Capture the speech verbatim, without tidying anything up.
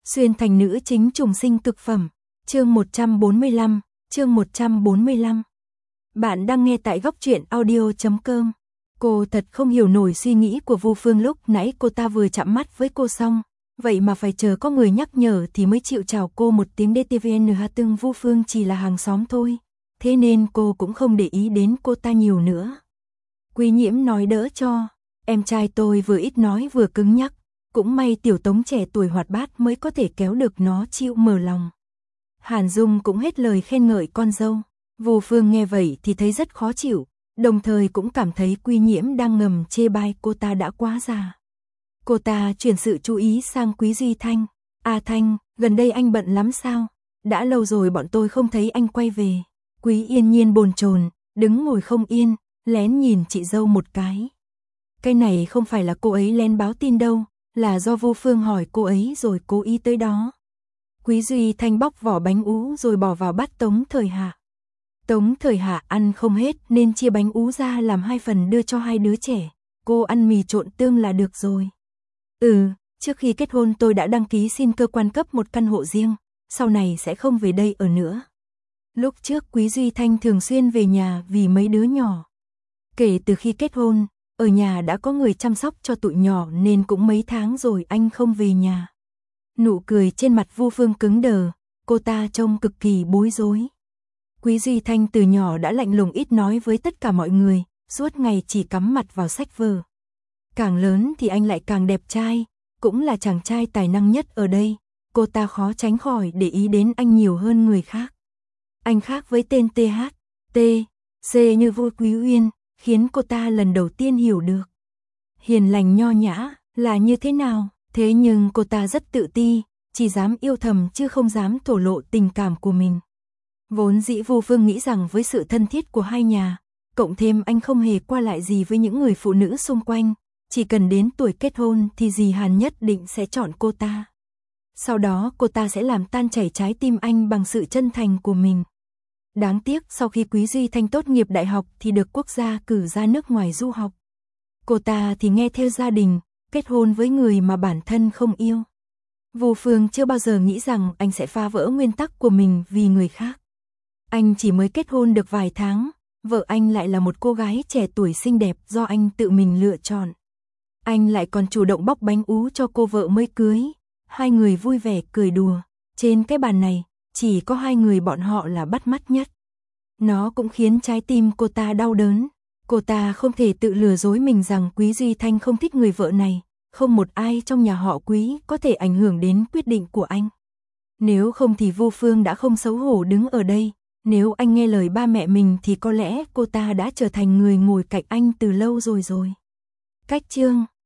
Xuyên thành nữ chính trùng sinh cực phẩm. Chương một trăm bốn mươi lăm, chương một trăm bốn mươi lăm. Bạn đang nghe tại góc truyện audio chấm com. Cô thật không hiểu nổi suy nghĩ của Vu Phương, lúc nãy cô ta vừa chạm mắt với cô xong, vậy mà phải chờ có người nhắc nhở thì mới chịu chào cô một tiếng đê tê vê en hát. Tương Vu Phương chỉ là hàng xóm thôi, thế nên cô cũng không để ý đến cô ta nhiều nữa. Quý Nhiễm nói đỡ cho, em trai tôi vừa ít nói vừa cứng nhắc, cũng may Tiểu Tống trẻ tuổi hoạt bát mới có thể kéo được nó chịu mở lòng. Hàn Dung cũng hết lời khen ngợi con dâu. Vu Phương nghe vậy thì thấy rất khó chịu, đồng thời cũng cảm thấy Quý Nhiễm đang ngầm chê bai cô ta đã quá già. Cô ta chuyển sự chú ý sang Quý Duy Thanh. A Thanh, gần đây anh bận lắm sao? Đã lâu rồi bọn tôi không thấy anh quay về. Quý Yên Nhiên bồn chồn, đứng ngồi không yên, lén nhìn chị dâu một cái. Cái này không phải là cô ấy lén báo tin đâu, là do Vu Phương hỏi cô ấy rồi cố ý tới đó. Quý Duy Thanh bóc vỏ bánh ú rồi bỏ vào bát Tống Thời Hạ. Tống Thời Hạ ăn không hết nên chia bánh ú ra làm hai phần đưa cho hai đứa trẻ. Cô ăn mì trộn tương là được rồi. Ừ, trước khi kết hôn tôi đã đăng ký xin cơ quan cấp một căn hộ riêng, sau này sẽ không về đây ở nữa. Lúc trước Quý Duy Thanh thường xuyên về nhà vì mấy đứa nhỏ. Kể từ khi kết hôn, ở nhà đã có người chăm sóc cho tụi nhỏ nên cũng mấy tháng rồi anh không về nhà. Nụ cười trên mặt Vu Phương cứng đờ, cô ta trông cực kỳ bối rối. Quý Duy Thanh từ nhỏ đã lạnh lùng ít nói với tất cả mọi người, suốt ngày chỉ cắm mặt vào sách vở. Càng lớn thì anh lại càng đẹp trai, cũng là chàng trai tài năng nhất ở đây, cô ta khó tránh khỏi để ý đến anh nhiều hơn người khác. Anh khác với tên tê hát, tê, xê như Vu Quý Uyên, khiến cô ta lần đầu tiên hiểu được hiền lành nho nhã là như thế nào. Thế nhưng cô ta rất tự ti, chỉ dám yêu thầm chứ không dám thổ lộ tình cảm của mình. Vốn dĩ Vu Phương nghĩ rằng với sự thân thiết của hai nhà, cộng thêm anh không hề qua lại gì với những người phụ nữ xung quanh, chỉ cần đến tuổi kết hôn thì dì Hàn nhất định sẽ chọn cô ta. Sau đó cô ta sẽ làm tan chảy trái tim anh bằng sự chân thành của mình. Đáng tiếc sau khi Quý Duy Thanh tốt nghiệp đại học thì được quốc gia cử ra nước ngoài du học. Cô ta thì nghe theo gia đình, kết hôn với người mà bản thân không yêu. Vu Phương chưa bao giờ nghĩ rằng anh sẽ phá vỡ nguyên tắc của mình vì người khác. Anh chỉ mới kết hôn được vài tháng, vợ anh lại là một cô gái trẻ tuổi xinh đẹp do anh tự mình lựa chọn. Anh lại còn chủ động bóc bánh ú cho cô vợ mới cưới. Hai người vui vẻ cười đùa. Trên cái bàn này, chỉ có hai người bọn họ là bắt mắt nhất. Nó cũng khiến trái tim cô ta đau đớn. Cô ta không thể tự lừa dối mình rằng Quý Duy Thanh không thích người vợ này. Không một ai trong nhà họ Quý có thể ảnh hưởng đến quyết định của anh. Nếu không thì Vu Phương đã không xấu hổ đứng ở đây. Nếu anh nghe lời ba mẹ mình thì có lẽ cô ta đã trở thành người ngồi cạnh anh từ lâu rồi rồi. Cách chương